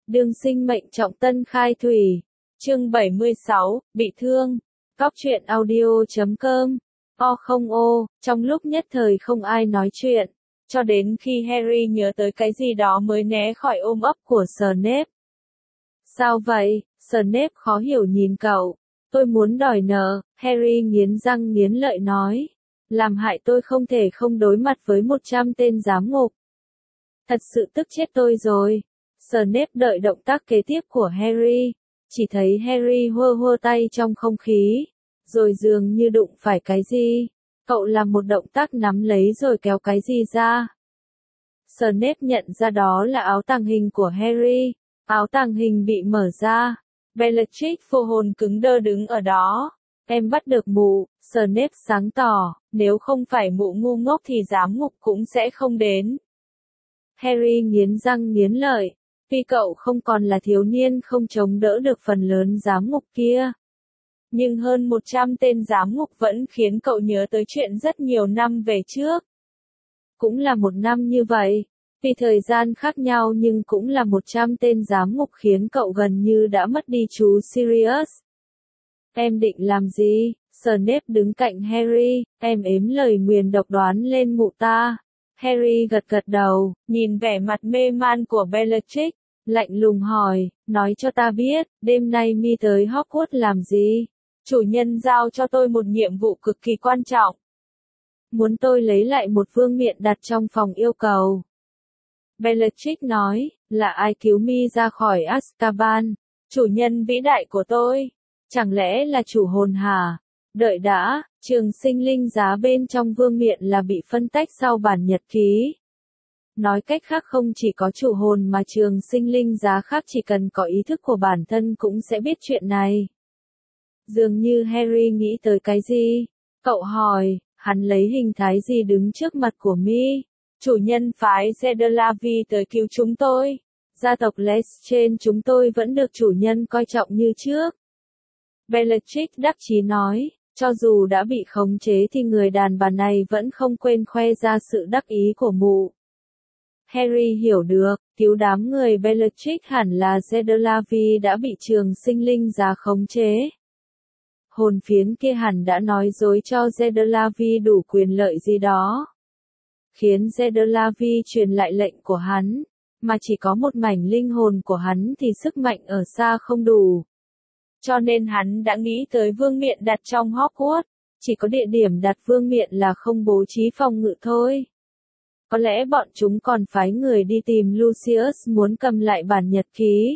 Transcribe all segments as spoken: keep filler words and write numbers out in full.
Đương sinh mệnh trọng tân khai thủy. Chương bảy mươi sáu, bị thương. Góc truyện audio chấm com. O không ô, trong lúc nhất thời không ai nói chuyện, cho đến khi Harry nhớ tới cái gì đó mới né khỏi ôm ấp của Snape. Sao vậy? Snape khó hiểu nhìn cậu. Tôi muốn đòi nợ, Harry nghiến răng nghiến lợi nói. Làm hại tôi không thể không đối mặt với một trăm tên giám ngục. Thật sự tức chết tôi rồi. Snape đợi động tác kế tiếp của Harry, chỉ thấy Harry hơ hơ tay trong không khí, rồi dường như đụng phải cái gì. Cậu làm một động tác nắm lấy rồi kéo cái gì ra. Snape nhận ra đó là áo tàng hình của Harry. Áo tàng hình bị mở ra. Bellatrix vô hồn cứng đơ đứng ở đó. Em bắt được mụ, Snape sáng tỏ, nếu không phải mụ ngu ngốc thì giám ngục cũng sẽ không đến. Harry nghiến răng nghiến lợi. Tuy cậu không còn là thiếu niên không chống đỡ được phần lớn giám ngục kia, nhưng hơn một trăm tên giám ngục vẫn khiến cậu nhớ tới chuyện rất nhiều năm về trước. Cũng là một năm như vậy, vì thời gian khác nhau nhưng cũng là một trăm tên giám ngục khiến cậu gần như đã mất đi chú Sirius. Em định làm gì? Snape đứng cạnh Harry, em ếm lời nguyền độc đoán lên mụ ta. Harry gật gật đầu, nhìn vẻ mặt mê man của Bellatrix, lạnh lùng hỏi, nói cho ta biết, đêm nay mi tới Hogwarts làm gì? Chủ nhân giao cho tôi một nhiệm vụ cực kỳ quan trọng. Muốn tôi lấy lại một vương miện đặt trong phòng yêu cầu. Bellatrix nói, là ai cứu mi ra khỏi Azkaban? Chủ nhân vĩ đại của tôi. Chẳng lẽ là chủ hồn hả? Đợi đã, trường sinh linh giá bên trong vương miện là bị phân tách sau bản nhật ký. Nói cách khác không chỉ có chủ hồn mà trường sinh linh giá khác chỉ cần có ý thức của bản thân cũng sẽ biết chuyện này. Dường như Harry nghĩ tới cái gì. Cậu hỏi, hắn lấy hình thái gì đứng trước mặt của mi? Chủ nhân phái Cedelavi tới cứu chúng tôi. Gia tộc Lestrange chúng tôi vẫn được chủ nhân coi trọng như trước. Bellatrix đắc chí nói, cho dù đã bị khống chế thì người đàn bà này vẫn không quên khoe ra sự đắc ý của mụ. Harry hiểu được, cứu đám người Bellatrix hẳn là Cedelavi đã bị trường sinh linh giá khống chế. Hồn phiến kia hẳn đã nói dối cho Cedelavi đủ quyền lợi gì đó, khiến Cedelavi truyền lại lệnh của hắn, mà chỉ có một mảnh linh hồn của hắn thì sức mạnh ở xa không đủ. Cho nên hắn đã nghĩ tới vương miện đặt trong Hogwarts, chỉ có địa điểm đặt vương miện là không bố trí phòng ngự thôi. Có lẽ bọn chúng còn phái người đi tìm Lucius muốn cầm lại bản nhật ký.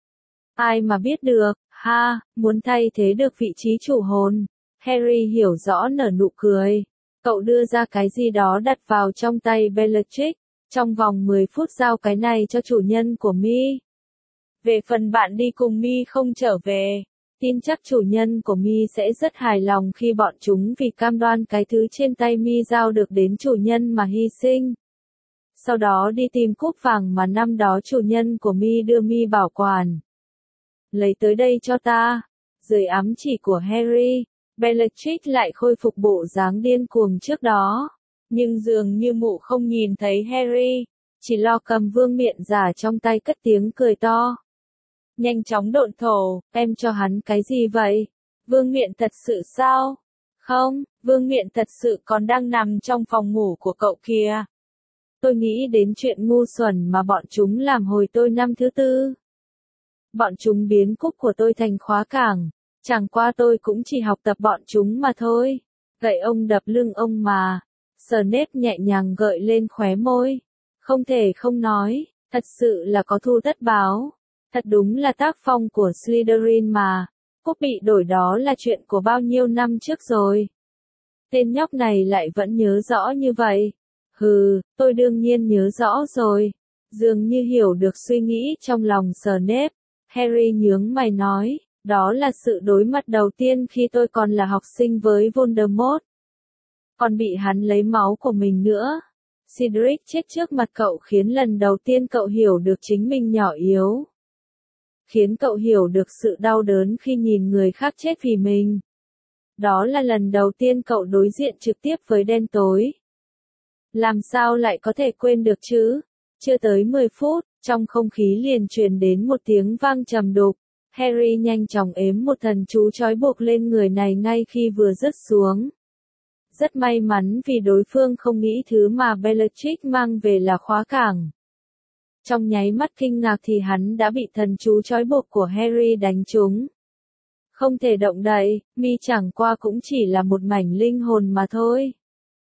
Ai mà biết được, ha, muốn thay thế được vị trí chủ hồn. Harry hiểu rõ nở nụ cười. Cậu đưa ra cái gì đó đặt vào trong tay Bellatrix. Trong vòng mười phút giao cái này cho chủ nhân của mi. Về phần bạn đi cùng mi không trở về, tin chắc chủ nhân của mi sẽ rất hài lòng khi bọn chúng vì cam đoan cái thứ trên tay mi giao được đến chủ nhân mà hy sinh. Sau đó đi tìm cúp vàng mà năm đó chủ nhân của mi đưa mi bảo quản. Lấy tới đây cho ta. Dưới ám chỉ của Harry, Bellatrix lại khôi phục bộ dáng điên cuồng trước đó. Nhưng dường như mụ không nhìn thấy Harry, chỉ lo cầm vương miện giả trong tay cất tiếng cười to. Nhanh chóng độn thổ, em cho hắn cái gì vậy? Vương miện thật sự sao? Không, vương miện thật sự còn đang nằm trong phòng ngủ của cậu kìa. Tôi nghĩ đến chuyện ngu xuẩn mà bọn chúng làm hồi tôi năm thứ tư. Bọn chúng biến cúp của tôi thành khóa cảng. Chẳng qua tôi cũng chỉ học tập bọn chúng mà thôi. Gậy ông đập lưng ông mà. Snape nhẹ nhàng gợi lên khóe môi. Không thể không nói, thật sự là có thu tất báo. Thật đúng là tác phong của Slytherin mà. Cúp bị đổi đó là chuyện của bao nhiêu năm trước rồi. Tên nhóc này lại vẫn nhớ rõ như vậy. Hừ, tôi đương nhiên nhớ rõ rồi. Dường như hiểu được suy nghĩ trong lòng Snape. Harry nhướng mày nói, đó là sự đối mặt đầu tiên khi tôi còn là học sinh với Voldemort. Còn bị hắn lấy máu của mình nữa. Cedric chết trước mặt cậu khiến lần đầu tiên cậu hiểu được chính mình nhỏ yếu. Khiến cậu hiểu được sự đau đớn khi nhìn người khác chết vì mình. Đó là lần đầu tiên cậu đối diện trực tiếp với đen tối. Làm sao lại có thể quên được chứ? Chưa tới mười phút, Trong không khí liền truyền đến một tiếng vang trầm đục. Harry nhanh chóng ếm một thần chú trói buộc lên người này ngay khi vừa rớt xuống. Rất may mắn vì đối phương không nghĩ thứ mà Bellatrix mang về là khóa cảng. Trong nháy mắt kinh ngạc thì hắn đã bị thần chú trói buộc của Harry đánh trúng. Không thể động đậy, mi chẳng qua cũng chỉ là một mảnh linh hồn mà thôi.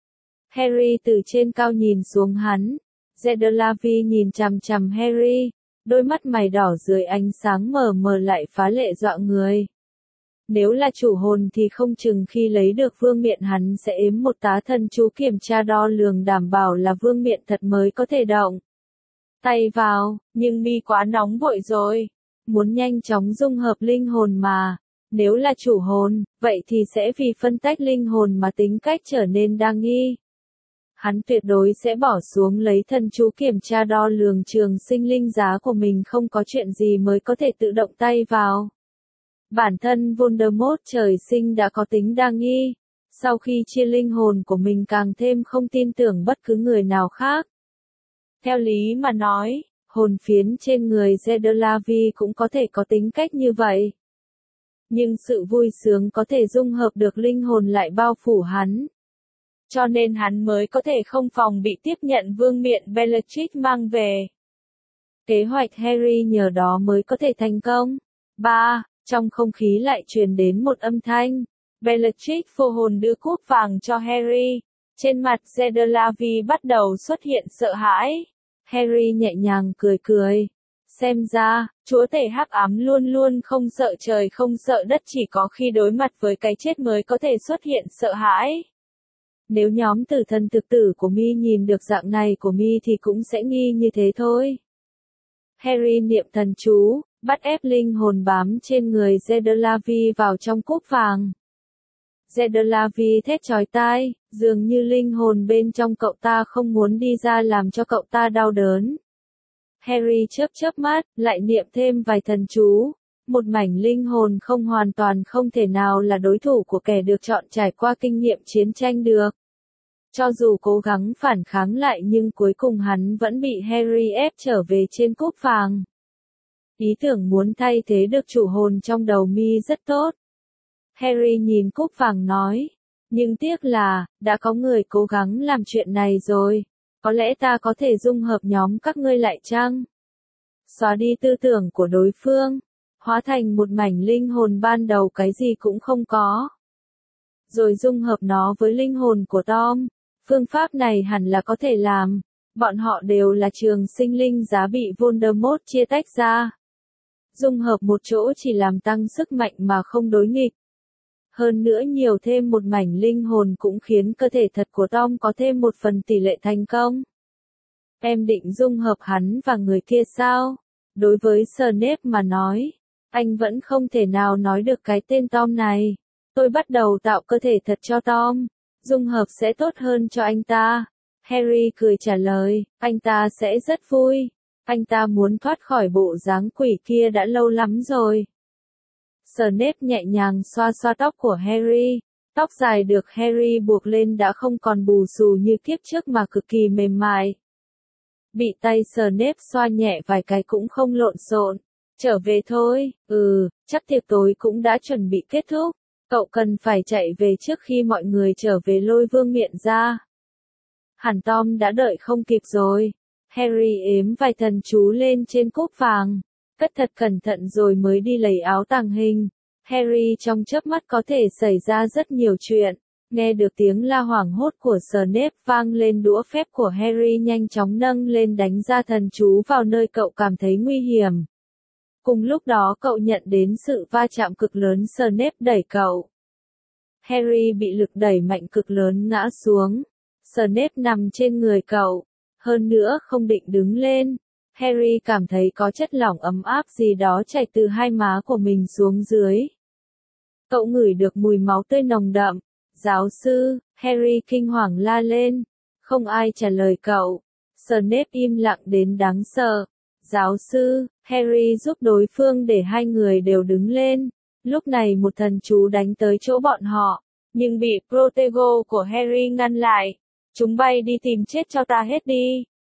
Harry từ trên cao nhìn xuống hắn. Gedelavi nhìn chằm chằm Harry, đôi mắt mày đỏ dưới ánh sáng mờ mờ lại phá lệ dọa người. Nếu là chủ hồn thì không chừng khi lấy được vương miện hắn sẽ ếm một tá thần chú kiểm tra đo lường đảm bảo là vương miện thật mới có thể động tay vào, nhưng mi quá nóng vội rồi. Muốn nhanh chóng dung hợp linh hồn mà. Nếu là chủ hồn, vậy thì sẽ vì phân tách linh hồn mà tính cách trở nên đa nghi. Hắn tuyệt đối sẽ bỏ xuống lấy thần chú kiểm tra đo lường trường sinh linh giá của mình, không có chuyện gì mới có thể tự động tay vào. Bản thân Voldemort trời sinh đã có tính đa nghi, sau khi chia linh hồn của mình càng thêm không tin tưởng bất cứ người nào khác. Theo lý mà nói, hồn phiến trên người Gedelavi cũng có thể có tính cách như vậy. Nhưng sự vui sướng có thể dung hợp được linh hồn lại bao phủ hắn. Cho nên hắn mới có thể không phòng bị tiếp nhận vương miện Bellatrix mang về. Kế hoạch Harry nhờ đó mới có thể thành công. ba. Trong không khí lại truyền đến một âm thanh. Bellatrix phô hồn đưa cúp vàng cho Harry. Trên mặt Gedelavi bắt đầu xuất hiện sợ hãi. Harry nhẹ nhàng cười cười. Xem ra, chúa tể hắc ám luôn luôn không sợ trời không sợ đất, chỉ có khi đối mặt với cái chết mới có thể xuất hiện sợ hãi. Nếu nhóm tử thần thực tử của mi nhìn được dạng này của mi thì cũng sẽ nghi như thế thôi. Harry niệm thần chú, bắt ép linh hồn bám trên người Gedelavi vào trong cúp vàng. Gedelavi thét chói tai, dường như linh hồn bên trong cậu ta không muốn đi ra làm cho cậu ta đau đớn. Harry chớp chớp mắt, lại niệm thêm vài thần chú. Một mảnh linh hồn không hoàn toàn không thể nào là đối thủ của kẻ được chọn trải qua kinh nghiệm chiến tranh được. Cho dù cố gắng phản kháng lại nhưng cuối cùng hắn vẫn bị Harry ép trở về trên cúp vàng. Ý tưởng muốn thay thế được chủ hồn trong đầu mi rất tốt. Harry nhìn cúp vàng nói, nhưng tiếc là, đã có người cố gắng làm chuyện này rồi. Có lẽ ta có thể dung hợp nhóm các ngươi lại chăng? Xóa đi tư tưởng của đối phương, hóa thành một mảnh linh hồn ban đầu cái gì cũng không có. Rồi dung hợp nó với linh hồn của Tom. Phương pháp này hẳn là có thể làm. Bọn họ đều là trường sinh linh giá bị Voldemort chia tách ra. Dung hợp một chỗ chỉ làm tăng sức mạnh mà không đối nghịch. Hơn nữa nhiều thêm một mảnh linh hồn cũng khiến cơ thể thật của Tom có thêm một phần tỷ lệ thành công. Em định dung hợp hắn và người kia sao? Đối với Snape mà nói, anh vẫn không thể nào nói được cái tên Tom này. Tôi bắt đầu tạo cơ thể thật cho Tom. Dung hợp sẽ tốt hơn cho anh ta. Harry cười trả lời, anh ta sẽ rất vui. Anh ta muốn thoát khỏi bộ dáng quỷ kia đã lâu lắm rồi. Snape nhẹ nhàng xoa xoa tóc của Harry. Tóc dài được Harry buộc lên đã không còn bù xù như kiếp trước mà cực kỳ mềm mại. Bị tay Snape xoa nhẹ vài cái cũng không lộn xộn. Trở về thôi, ừ, chắc tiệc tối cũng đã chuẩn bị kết thúc. Cậu cần phải chạy về trước khi mọi người trở về lôi vương miện ra. Hẳn Tom đã đợi không kịp rồi. Harry ếm vài thần chú lên trên cúp vàng. Cất thật cẩn thận rồi mới đi lấy áo tàng hình. Harry trong chớp mắt có thể xảy ra rất nhiều chuyện. Nghe được tiếng la hoảng hốt của Snape vang lên, đũa phép của Harry nhanh chóng nâng lên đánh ra thần chú vào nơi cậu cảm thấy nguy hiểm. Cùng lúc đó cậu nhận đến sự va chạm cực lớn, Snape đẩy cậu. Harry bị lực đẩy mạnh cực lớn ngã xuống. Snape nằm trên người cậu. Hơn nữa không định đứng lên. Harry cảm thấy có chất lỏng ấm áp gì đó chảy từ hai má của mình xuống dưới. Cậu ngửi được mùi máu tươi nồng đậm. Giáo sư, Harry kinh hoàng la lên. Không ai trả lời cậu. Snape im lặng đến đáng sợ. Giáo sư, Harry giúp đối phương để hai người đều đứng lên. Lúc này một thần chú đánh tới chỗ bọn họ, nhưng bị Protego của Harry ngăn lại. Chúng bay đi tìm chết cho ta hết đi.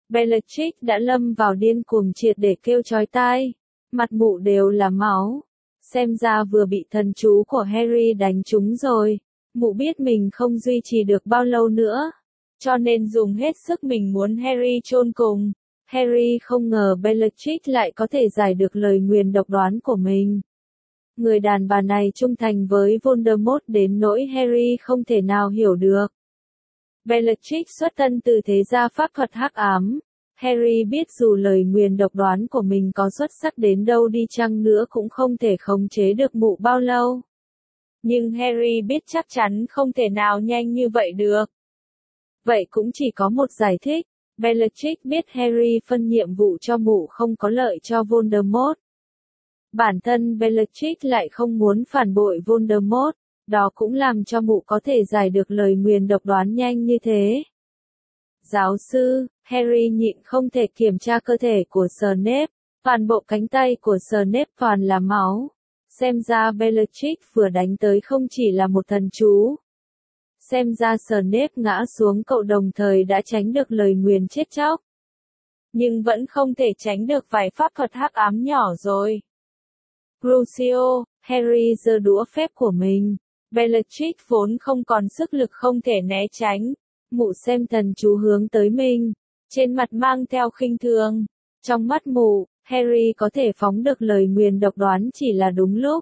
Bellatrix đã lâm vào điên cuồng triệt để kêu chói tai. Mặt mụ đều là máu. Xem ra vừa bị thần chú của Harry đánh trúng rồi. Mụ biết mình không duy trì được bao lâu nữa. Cho nên dùng hết sức mình muốn Harry chôn cùng. Harry không ngờ Bellatrix lại có thể giải được lời nguyền độc đoán của mình. Người đàn bà này trung thành với Voldemort đến nỗi Harry không thể nào hiểu được. Bellatrix xuất thân từ thế gia pháp thuật hắc ám. Harry biết dù lời nguyền độc đoán của mình có xuất sắc đến đâu đi chăng nữa cũng không thể khống chế được mụ bao lâu. Nhưng Harry biết chắc chắn không thể nào nhanh như vậy được. Vậy cũng chỉ có một giải thích. Bellatrix biết Harry phân nhiệm vụ cho mụ không có lợi cho Voldemort. Bản thân Bellatrix lại không muốn phản bội Voldemort, đó cũng làm cho mụ có thể giải được lời nguyền độc đoán nhanh như thế. Giáo sư, Harry nhịn không thể kiểm tra cơ thể của Snape, toàn bộ cánh tay của Snape toàn là máu. Xem ra Bellatrix vừa đánh tới không chỉ là một thần chú. Xem ra Snape ngã xuống cậu đồng thời đã tránh được lời nguyền chết chóc. Nhưng vẫn không thể tránh được vài pháp thuật hắc ám nhỏ rồi. Crucio, Harry giơ đũa phép của mình. Bellatrix vốn không còn sức lực không thể né tránh. Mụ xem thần chú hướng tới mình. Trên mặt mang theo khinh thường. Trong mắt mụ, Harry có thể phóng được lời nguyền độc đoán chỉ là đúng lúc.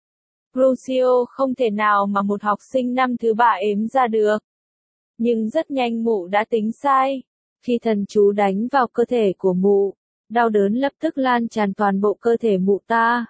Crucio không thể nào mà một học sinh năm thứ ba ếm ra được. Nhưng rất nhanh mụ đã tính sai. Khi thần chú đánh vào cơ thể của mụ, đau đớn lập tức lan tràn toàn bộ cơ thể mụ ta.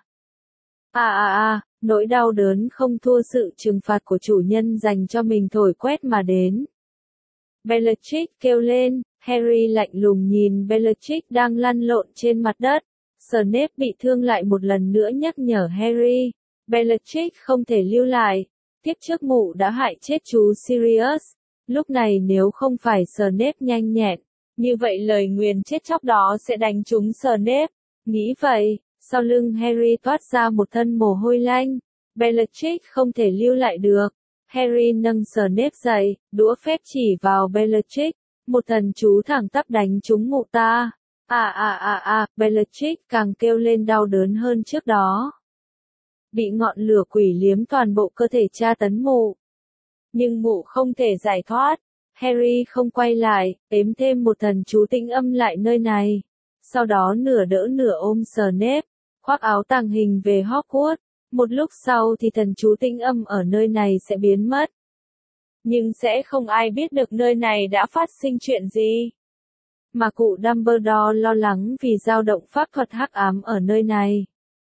À à à, nỗi đau đớn không thua sự trừng phạt của chủ nhân dành cho mình thổi quét mà đến. Bellatrix kêu lên, Harry lạnh lùng nhìn Bellatrix đang lăn lộn trên mặt đất. Snape bị thương lại một lần nữa nhắc nhở Harry. Bellatrix không thể lưu lại. Tiếp trước mụ đã hại chết chú Sirius. Lúc này nếu không phải Snape nhanh nhẹn, như vậy lời nguyền chết chóc đó sẽ đánh trúng Snape. Nghĩ vậy, sau lưng Harry toát ra một thân mồ hôi lạnh. Bellatrix không thể lưu lại được. Harry nâng Snape dậy, đũa phép chỉ vào Bellatrix. Một thần chú thẳng tắp đánh trúng mụ ta. À à à à, Bellatrix càng kêu lên đau đớn hơn trước đó. Bị ngọn lửa quỷ liếm toàn bộ cơ thể tra tấn mụ. Nhưng mụ không thể giải thoát. Harry không quay lại, ếm thêm một thần chú tĩnh âm lại nơi này. Sau đó nửa đỡ nửa ôm Snape, khoác áo tàng hình về Hogwarts. Một lúc sau thì thần chú tĩnh âm ở nơi này sẽ biến mất. Nhưng sẽ không ai biết được nơi này đã phát sinh chuyện gì. Mà cụ Dumbledore lo lắng vì dao động pháp thuật hắc ám ở nơi này.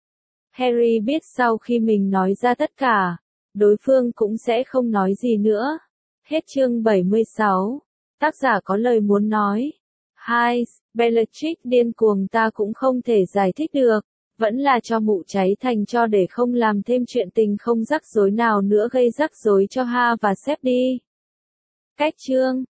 Harry biết sau khi mình nói ra tất cả, đối phương cũng sẽ không nói gì nữa. Hết chương bảy mươi sáu. Tác giả có lời muốn nói. hai. Bellatrix điên cuồng ta cũng không thể giải thích được. Vẫn là cho mụ cháy thành cho để không làm thêm chuyện tình không rắc rối nào nữa gây rắc rối cho Ha và Sếp đi. Cách chương